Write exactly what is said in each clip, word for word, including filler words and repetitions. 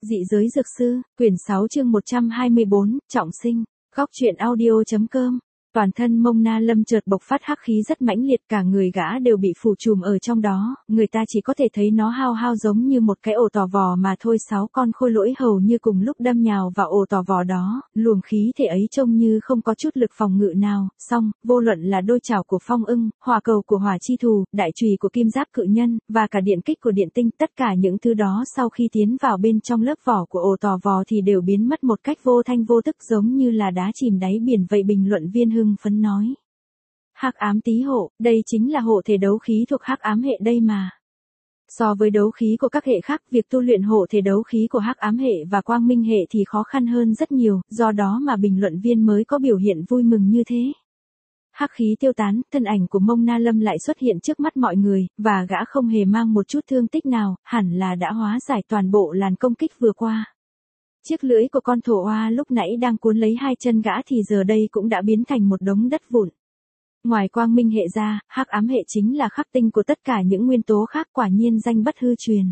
Dị giới dược sư, quyển sáu chương một trăm hai mươi bốn, trọng sinh, góc truyện audio.com. Toàn thân Mông Na Lâm chợt bộc phát hắc khí rất mãnh liệt, cả người gã đều bị phủ trùm ở trong đó, người ta chỉ có thể thấy nó hao hao giống như một cái ổ tò vò mà thôi. Sáu con khôi lỗi hầu như cùng lúc đâm nhào vào ổ tò vò đó, luồng khí thể ấy trông như không có chút lực phòng ngự nào, song, vô luận là đôi chảo của Phong Ưng, hỏa cầu của Hỏa Chi Thù, đại chùy của Kim Giáp Cự Nhân, và cả điện kích của Điện Tinh, tất cả những thứ đó sau khi tiến vào bên trong lớp vỏ của ổ tò vò thì đều biến mất một cách vô thanh vô tức giống như là đá chìm đáy biển vậy. Bình luận viên hưng phấn nói. Hắc ám tý hộ, đây chính là hộ thể đấu khí thuộc hắc ám hệ đây mà. So với đấu khí của các hệ khác, việc tu luyện hộ thể đấu khí của hắc ám hệ và quang minh hệ thì khó khăn hơn rất nhiều, do đó mà bình luận viên mới có biểu hiện vui mừng như thế. Hắc khí tiêu tán, thân ảnh của Mông Na Lâm lại xuất hiện trước mắt mọi người, và gã không hề mang một chút thương tích nào, hẳn là đã hóa giải toàn bộ làn công kích vừa qua. Chiếc lưỡi của con thổ oa lúc nãy đang cuốn lấy hai chân gã thì giờ đây cũng đã biến thành một đống đất vụn. Ngoài quang minh hệ ra, hắc ám hệ chính là khắc tinh của tất cả những nguyên tố khác, quả nhiên danh bất hư truyền.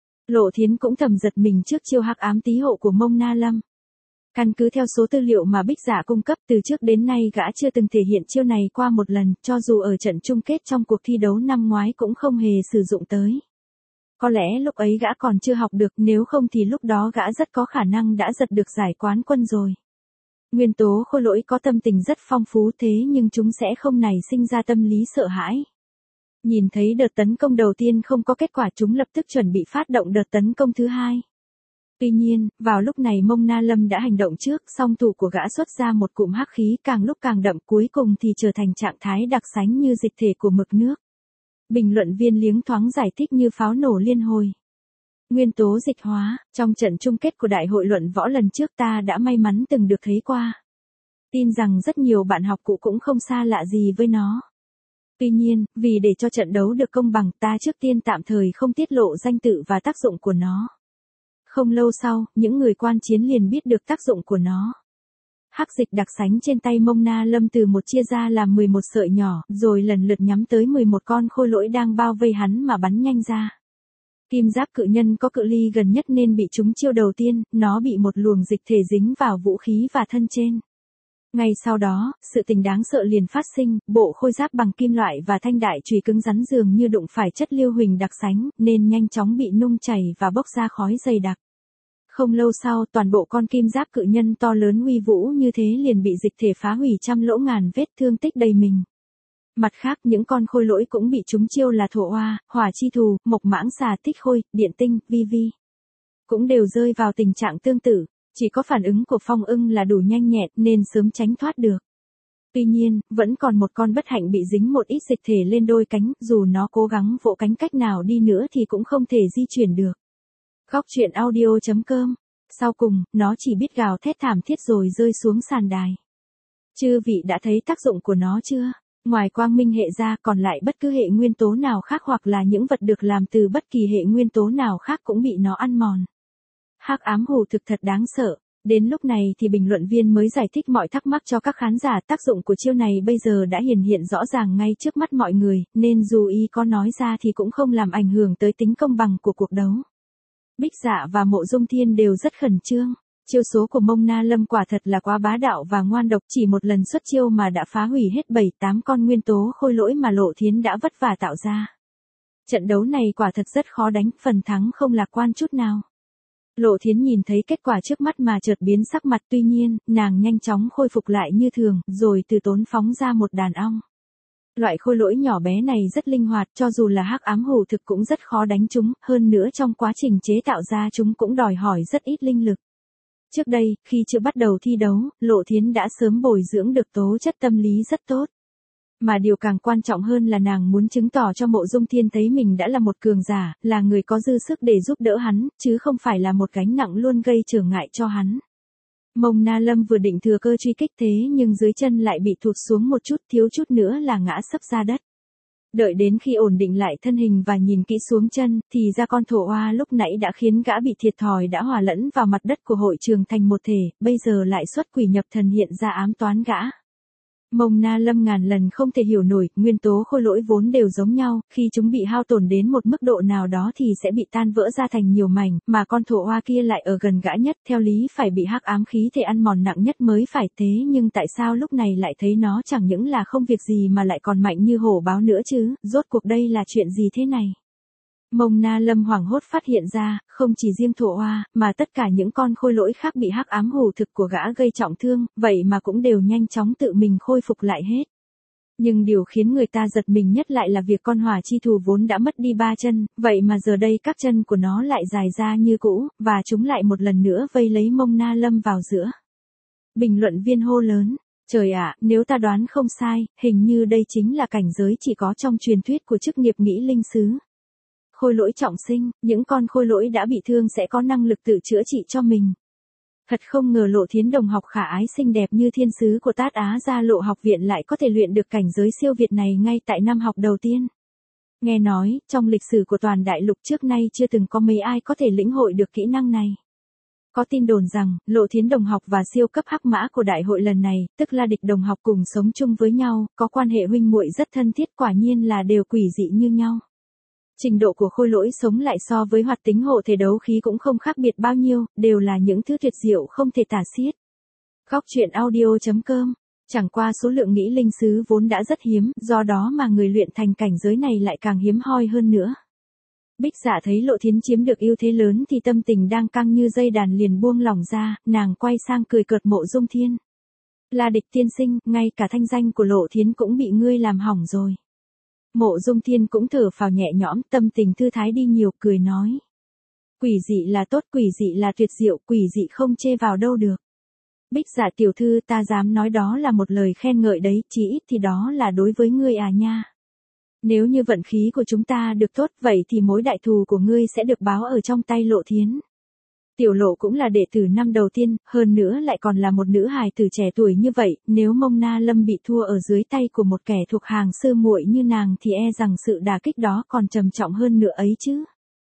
Lộ Thiến cũng thầm giật mình trước chiêu hắc ám tý hộ của Mông Na Lâm. Căn cứ theo số tư liệu mà Bích Dạ cung cấp, từ trước đến nay gã chưa từng thể hiện chiêu này qua một lần, cho dù ở trận chung kết trong cuộc thi đấu năm ngoái cũng không hề sử dụng tới. Có lẽ lúc ấy gã còn chưa học được, nếu không thì lúc đó gã rất có khả năng đã giật được giải quán quân rồi. Nguyên tố khôi lỗi có tâm tình rất phong phú, thế nhưng chúng sẽ không nảy sinh ra tâm lý sợ hãi. Nhìn thấy đợt tấn công đầu tiên không có kết quả, chúng lập tức chuẩn bị phát động đợt tấn công thứ hai. Tuy nhiên, vào lúc này Mông Na Lâm đã hành động trước, song thủ của gã xuất ra một cụm hắc khí càng lúc càng đậm, cuối cùng thì trở thành trạng thái đặc sánh như dịch thể của mực nước. Bình luận viên liếng thoáng giải thích như pháo nổ liên hồi. Nguyên tố dịch hóa, trong trận chung kết của đại hội luận võ lần trước ta đã may mắn từng được thấy qua. Tin rằng rất nhiều bạn học cũ cũng không xa lạ gì với nó. Tuy nhiên, vì để cho trận đấu được công bằng, ta trước tiên tạm thời không tiết lộ danh tự và tác dụng của nó. Không lâu sau, những người quan chiến liền biết được tác dụng của nó. Hắc dịch đặc sánh trên tay Mông Na Lâm từ một chia ra làm mười một sợi nhỏ, rồi lần lượt nhắm tới mười một con khôi lỗi đang bao vây hắn mà bắn nhanh ra. Kim Giáp Cự Nhân có cự ly gần nhất nên bị trúng chiêu đầu tiên, nó bị một luồng dịch thể dính vào vũ khí và thân trên. Ngay sau đó, sự tình đáng sợ liền phát sinh, bộ khôi giáp bằng kim loại và thanh đại chùy cứng rắn dường như đụng phải chất lưu huỳnh đặc sánh, nên nhanh chóng bị nung chảy và bốc ra khói dày đặc. Không lâu sau, toàn bộ con kim giáp cự nhân to lớn uy vũ như thế liền bị dịch thể phá hủy trăm lỗ ngàn vết, thương tích đầy mình. Mặt khác, những con khôi lỗi cũng bị trúng chiêu là thổ oa, hỏa chi thù, mộc mãng xà tích khôi, điện tinh, vi vi. Cũng đều rơi vào tình trạng tương tự, chỉ có phản ứng của Phong Ưng là đủ nhanh nhẹn nên sớm tránh thoát được. Tuy nhiên, vẫn còn một con bất hạnh bị dính một ít dịch thể lên đôi cánh, dù nó cố gắng vỗ cánh cách nào đi nữa thì cũng không thể di chuyển được. Góc truyện audio.com. Sau cùng, nó chỉ biết gào thét thảm thiết rồi rơi xuống sàn đài. Chư vị đã thấy tác dụng của nó chưa? Ngoài quang minh hệ ra, còn lại bất cứ hệ nguyên tố nào khác hoặc là những vật được làm từ bất kỳ hệ nguyên tố nào khác cũng bị nó ăn mòn. Hắc ám hù thực thật đáng sợ. Đến lúc này thì bình luận viên mới giải thích mọi thắc mắc cho các khán giả. Tác dụng của chiêu này bây giờ đã hiển hiện rõ ràng ngay trước mắt mọi người, nên dù y có nói ra thì cũng không làm ảnh hưởng tới tính công bằng của cuộc đấu. Bích Dạ và Mộ Dung Thiên đều rất khẩn trương. Chiêu số của Mông Na Lâm quả thật là quá bá đạo và ngoan độc, chỉ một lần xuất chiêu mà đã phá hủy hết bảy tám con nguyên tố khôi lỗi mà Lộ Thiến đã vất vả tạo ra. Trận đấu này quả thật rất khó đánh, phần thắng không lạc quan chút nào. Lộ Thiến nhìn thấy kết quả trước mắt mà chợt biến sắc mặt, tuy nhiên, nàng nhanh chóng khôi phục lại như thường, rồi từ tốn phóng ra một đàn ong. Loại khôi lỗi nhỏ bé này rất linh hoạt, cho dù là hắc ám hù thực cũng rất khó đánh chúng, hơn nữa trong quá trình chế tạo ra chúng cũng đòi hỏi rất ít linh lực. Trước đây, khi chưa bắt đầu thi đấu, Lộ Thiến đã sớm bồi dưỡng được tố chất tâm lý rất tốt. Mà điều càng quan trọng hơn là nàng muốn chứng tỏ cho Mộ Dung Thiên thấy mình đã là một cường giả, là người có dư sức để giúp đỡ hắn, chứ không phải là một gánh nặng luôn gây trở ngại cho hắn. Mông Na Lâm vừa định thừa cơ truy kích thế nhưng dưới chân lại bị thụt xuống một chút, thiếu chút nữa là ngã sấp ra đất. Đợi đến khi ổn định lại thân hình và nhìn kỹ xuống chân, thì ra con thổ oa lúc nãy đã khiến gã bị thiệt thòi đã hòa lẫn vào mặt đất của hội trường thành một thể, bây giờ lại xuất quỷ nhập thần hiện ra ám toán gã. Mông Na Lâm ngàn lần không thể hiểu nổi, nguyên tố khôi lỗi vốn đều giống nhau, khi chúng bị hao tổn đến một mức độ nào đó thì sẽ bị tan vỡ ra thành nhiều mảnh, mà con thổ oa kia lại ở gần gã nhất, theo lý phải bị hắc ám khí thể ăn mòn nặng nhất mới phải, thế nhưng tại sao lúc này lại thấy nó chẳng những là không việc gì mà lại còn mạnh như hổ báo nữa chứ, rốt cuộc đây là chuyện gì thế này? Mông Na Lâm hoảng hốt phát hiện ra, không chỉ riêng thổ oa, mà tất cả những con khôi lỗi khác bị hắc ám hủ thực của gã gây trọng thương, vậy mà cũng đều nhanh chóng tự mình khôi phục lại hết. Nhưng điều khiến người ta giật mình nhất lại là việc con hỏa chi thù vốn đã mất đi ba chân, vậy mà giờ đây các chân của nó lại dài ra như cũ, và chúng lại một lần nữa vây lấy Mông Na Lâm vào giữa. Bình luận viên hô lớn. Trời ạ, nếu ta đoán không sai, hình như đây chính là cảnh giới chỉ có trong truyền thuyết của chức nghiệp nghĩ linh sứ. Khôi lỗi trọng sinh, những con khôi lỗi đã bị thương sẽ có năng lực tự chữa trị cho mình. Thật không ngờ Lộ Thiến đồng học khả ái xinh đẹp như thiên sứ của Tát Á Gia Lộ học viện lại có thể luyện được cảnh giới siêu việt này ngay tại năm học đầu tiên. Nghe nói, trong lịch sử của toàn đại lục trước nay chưa từng có mấy ai có thể lĩnh hội được kỹ năng này. Có tin đồn rằng, Lộ Thiến đồng học và siêu cấp hắc mã của đại hội lần này, tức là địch đồng học cùng sống chung với nhau, có quan hệ huynh muội rất thân thiết, quả nhiên là đều quỷ dị như nhau. Trình độ của khôi lỗi sống lại so với hoạt tính hộ thể đấu khí cũng không khác biệt bao nhiêu, đều là những thứ tuyệt diệu không thể tả xiết. Góc truyện audio chấm com. Chẳng qua số lượng nghĩ linh sứ vốn đã rất hiếm, do đó mà người luyện thành cảnh giới này lại càng hiếm hoi hơn nữa. Bích Dạ thấy Lộ Thiến chiếm được ưu thế lớn thì tâm tình đang căng như dây đàn liền buông lỏng ra, nàng quay sang cười cợt Mộ Dung Thiên. Là Địch tiên sinh, ngay cả thanh danh của Lộ Thiến cũng bị ngươi làm hỏng rồi. Mộ Dung Thiên cũng thở phào nhẹ nhõm, tâm tình thư thái đi nhiều, cười nói. Quỷ dị là tốt, quỷ dị là tuyệt diệu, quỷ dị không chê vào đâu được. Bích Dạ tiểu thư, ta dám nói đó là một lời khen ngợi đấy, chỉ ít thì đó là đối với ngươi à nha. Nếu như vận khí của chúng ta được tốt vậy thì mối đại thù của ngươi sẽ được báo ở trong tay Lộ Thiến. Tiểu Lộ cũng là đệ tử năm đầu tiên, hơn nữa lại còn là một nữ hài tử trẻ tuổi như vậy, nếu Mông Na Lâm bị thua ở dưới tay của một kẻ thuộc hàng sư muội như nàng thì e rằng sự đả kích đó còn trầm trọng hơn nữa ấy chứ.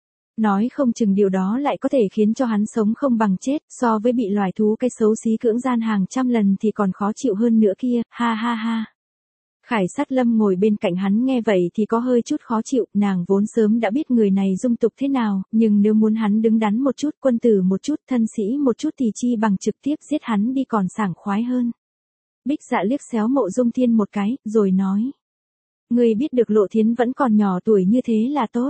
Nói không chừng điều đó lại có thể khiến cho hắn sống không bằng chết, so với bị loài thú cái xấu xí cưỡng gian hàng trăm lần thì còn khó chịu hơn nữa kia, ha ha ha. Khải Sát Lâm ngồi bên cạnh hắn nghe vậy thì có hơi chút khó chịu, nàng vốn sớm đã biết người này dung tục thế nào, nhưng nếu muốn hắn đứng đắn một chút, quân tử một chút, thân sĩ một chút thì chi bằng trực tiếp giết hắn đi còn sảng khoái hơn. Bích Dạ liếc xéo Mộ Dung Thiên một cái, rồi nói. Người biết được Lộ Thiến vẫn còn nhỏ tuổi như thế là tốt.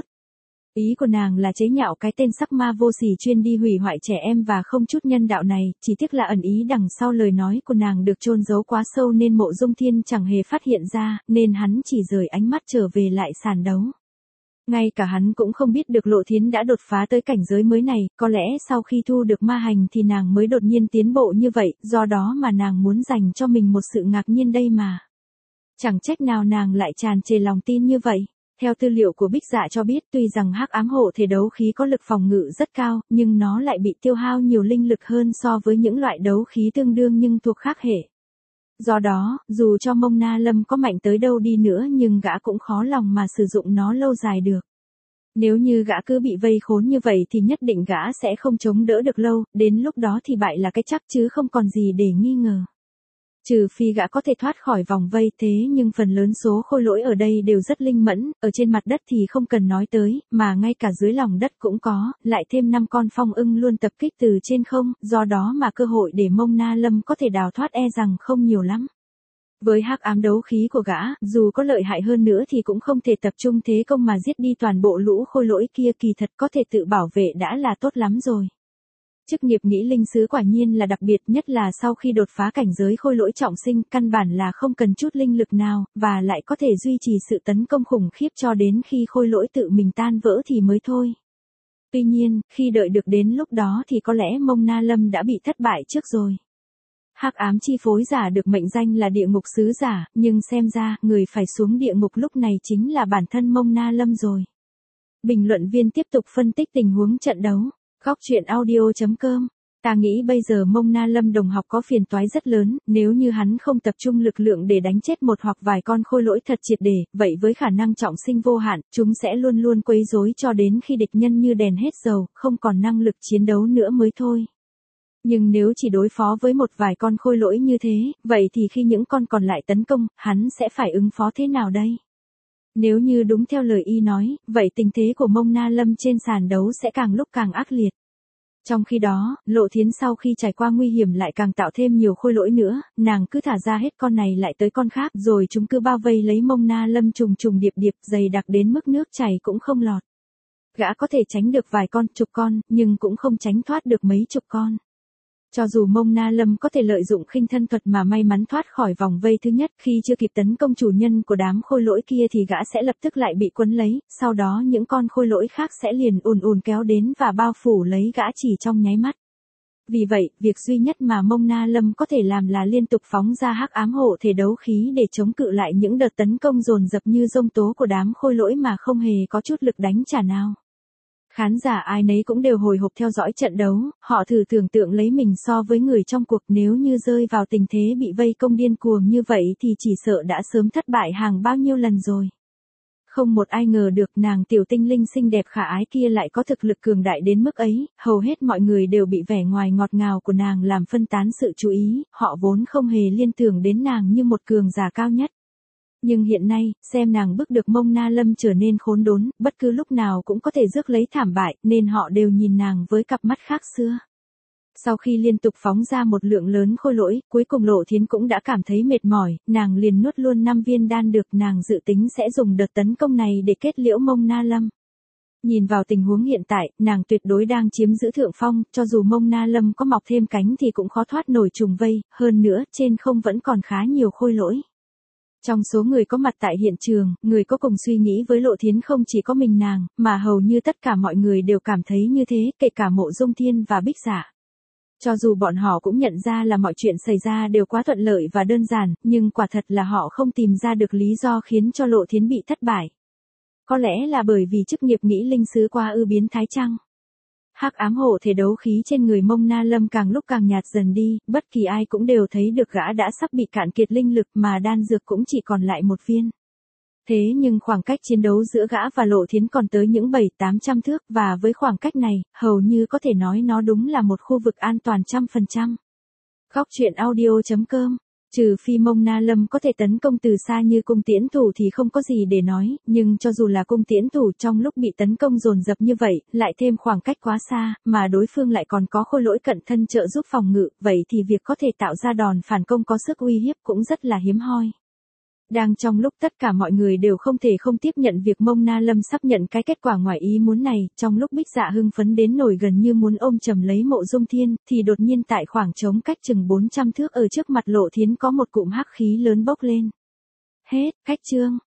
Ý của nàng là chế nhạo cái tên sắc ma vô sỉ chuyên đi hủy hoại trẻ em và không chút nhân đạo này, chỉ tiếc là ẩn ý đằng sau lời nói của nàng được chôn giấu quá sâu nên Mộ Dung Thiên chẳng hề phát hiện ra, nên hắn chỉ rời ánh mắt trở về lại sàn đấu. Ngay cả hắn cũng không biết được Lộ Thiến đã đột phá tới cảnh giới mới này, có lẽ sau khi thu được ma hành thì nàng mới đột nhiên tiến bộ như vậy, do đó mà nàng muốn dành cho mình một sự ngạc nhiên đây mà. Chẳng trách nào nàng lại tràn trề lòng tin như vậy. Theo tư liệu của Bích Dạ cho biết, tuy rằng hắc ám hộ thể đấu khí có lực phòng ngự rất cao, nhưng nó lại bị tiêu hao nhiều linh lực hơn so với những loại đấu khí tương đương nhưng thuộc khác hệ. Do đó, dù cho Mông Na Lâm có mạnh tới đâu đi nữa nhưng gã cũng khó lòng mà sử dụng nó lâu dài được. Nếu như gã cứ bị vây khốn như vậy thì nhất định gã sẽ không chống đỡ được lâu, đến lúc đó thì bại là cái chắc chứ không còn gì để nghi ngờ. Trừ phi gã có thể thoát khỏi vòng vây, thế nhưng phần lớn số khôi lỗi ở đây đều rất linh mẫn, ở trên mặt đất thì không cần nói tới, mà ngay cả dưới lòng đất cũng có, lại thêm năm con phong ưng luôn tập kích từ trên không, do đó mà cơ hội để Mông Na Lâm có thể đào thoát e rằng không nhiều lắm. Với hắc ám đấu khí của gã, dù có lợi hại hơn nữa thì cũng không thể tập trung thế công mà giết đi toàn bộ lũ khôi lỗi kia, kỳ thật có thể tự bảo vệ đã là tốt lắm rồi. Chức nghiệp nghĩ linh sứ quả nhiên là đặc biệt, nhất là sau khi đột phá cảnh giới khôi lỗi trọng sinh, căn bản là không cần chút linh lực nào, và lại có thể duy trì sự tấn công khủng khiếp cho đến khi khôi lỗi tự mình tan vỡ thì mới thôi. Tuy nhiên, khi đợi được đến lúc đó thì có lẽ Mông Na Lâm đã bị thất bại trước rồi. Hắc ám chi phối giả được mệnh danh là địa ngục sứ giả, nhưng xem ra, người phải xuống địa ngục lúc này chính là bản thân Mông Na Lâm rồi. Bình luận viên tiếp tục phân tích tình huống trận đấu. Góc truyện audio chấm com. Ta nghĩ bây giờ Mông Na Lâm đồng học có phiền toái rất lớn, nếu như hắn không tập trung lực lượng để đánh chết một hoặc vài con khôi lỗi thật triệt để, vậy với khả năng trọng sinh vô hạn, chúng sẽ luôn luôn quấy rối cho đến khi địch nhân như đèn hết dầu, không còn năng lực chiến đấu nữa mới thôi. Nhưng nếu chỉ đối phó với một vài con khôi lỗi như thế, vậy thì khi những con còn lại tấn công, hắn sẽ phải ứng phó thế nào đây? Nếu như đúng theo lời y nói, vậy tình thế của Mông Na Lâm trên sàn đấu sẽ càng lúc càng ác liệt. Trong khi đó, Lộ Thiến sau khi trải qua nguy hiểm lại càng tạo thêm nhiều khôi lỗi nữa, nàng cứ thả ra hết con này lại tới con khác rồi chúng cứ bao vây lấy Mông Na Lâm trùng trùng điệp điệp dày đặc đến mức nước chảy cũng không lọt. Gã có thể tránh được vài con, chục con, nhưng cũng không tránh thoát được mấy chục con. Cho dù Mông Na Lâm có thể lợi dụng khinh thân thuật mà may mắn thoát khỏi vòng vây thứ nhất, khi chưa kịp tấn công chủ nhân của đám khôi lỗi kia thì gã sẽ lập tức lại bị quấn lấy, sau đó những con khôi lỗi khác sẽ liền ùn ùn kéo đến và bao phủ lấy gã chỉ trong nháy mắt. Vì vậy, việc duy nhất mà Mông Na Lâm có thể làm là liên tục phóng ra hắc ám hộ thể đấu khí để chống cự lại những đợt tấn công dồn dập như dông tố của đám khôi lỗi mà không hề có chút lực đánh trả nào. Khán giả ai nấy cũng đều hồi hộp theo dõi trận đấu, họ thử tưởng tượng lấy mình so với người trong cuộc, nếu như rơi vào tình thế bị vây công điên cuồng như vậy thì chỉ sợ đã sớm thất bại hàng bao nhiêu lần rồi. Không một ai ngờ được nàng tiểu tinh linh xinh đẹp khả ái kia lại có thực lực cường đại đến mức ấy, hầu hết mọi người đều bị vẻ ngoài ngọt ngào của nàng làm phân tán sự chú ý, họ vốn không hề liên tưởng đến nàng như một cường giả cao nhất. Nhưng hiện nay, xem nàng bức được Mông Na Lâm trở nên khốn đốn, bất cứ lúc nào cũng có thể rước lấy thảm bại, nên họ đều nhìn nàng với cặp mắt khác xưa. Sau khi liên tục phóng ra một lượng lớn khôi lỗi, cuối cùng Lộ Thiến cũng đã cảm thấy mệt mỏi, nàng liền nuốt luôn năm viên đan được, nàng dự tính sẽ dùng đợt tấn công này để kết liễu Mông Na Lâm. Nhìn vào tình huống hiện tại, nàng tuyệt đối đang chiếm giữ thượng phong, cho dù Mông Na Lâm có mọc thêm cánh thì cũng khó thoát nổi trùng vây, hơn nữa, trên không vẫn còn khá nhiều khôi lỗi. Trong số người có mặt tại hiện trường, người có cùng suy nghĩ với Lộ Thiến không chỉ có mình nàng, mà hầu như tất cả mọi người đều cảm thấy như thế, kể cả Mộ Dung Thiên và Bích Dạ. Cho dù bọn họ cũng nhận ra là mọi chuyện xảy ra đều quá thuận lợi và đơn giản, nhưng quả thật là họ không tìm ra được lý do khiến cho Lộ Thiến bị thất bại. Có lẽ là bởi vì chức nghiệp nghĩ linh sứ qua ư biến thái chăng? Hắc ám hộ thể đấu khí trên người Mông Na Lâm càng lúc càng nhạt dần đi, bất kỳ ai cũng đều thấy được gã đã sắp bị cạn kiệt linh lực mà đan dược cũng chỉ còn lại một viên. Thế nhưng khoảng cách chiến đấu giữa gã và Lộ Thiến còn tới những bảy tám trăm thước, và với khoảng cách này, hầu như có thể nói nó đúng là một khu vực an toàn trăm phần trăm. Góc truyện audio chấm com. Trừ phi Mông Na Lâm có thể tấn công từ xa như cung tiễn thủ thì không có gì để nói, nhưng cho dù là cung tiễn thủ trong lúc bị tấn công dồn dập như vậy, lại thêm khoảng cách quá xa, mà đối phương lại còn có khôi lỗi cận thân trợ giúp phòng ngự, vậy thì việc có thể tạo ra đòn phản công có sức uy hiếp cũng rất là hiếm hoi. Đang trong lúc tất cả mọi người đều không thể không tiếp nhận việc Mông Na Lâm sắp nhận cái kết quả ngoài ý muốn này, trong lúc Bích Dạ hưng phấn đến nổi gần như muốn ôm chầm lấy Mộ Dung Thiên, thì đột nhiên tại khoảng trống cách chừng bốn trăm thước ở trước mặt Lộ Thiến có một cụm hắc khí lớn bốc lên. Hết, cách chương.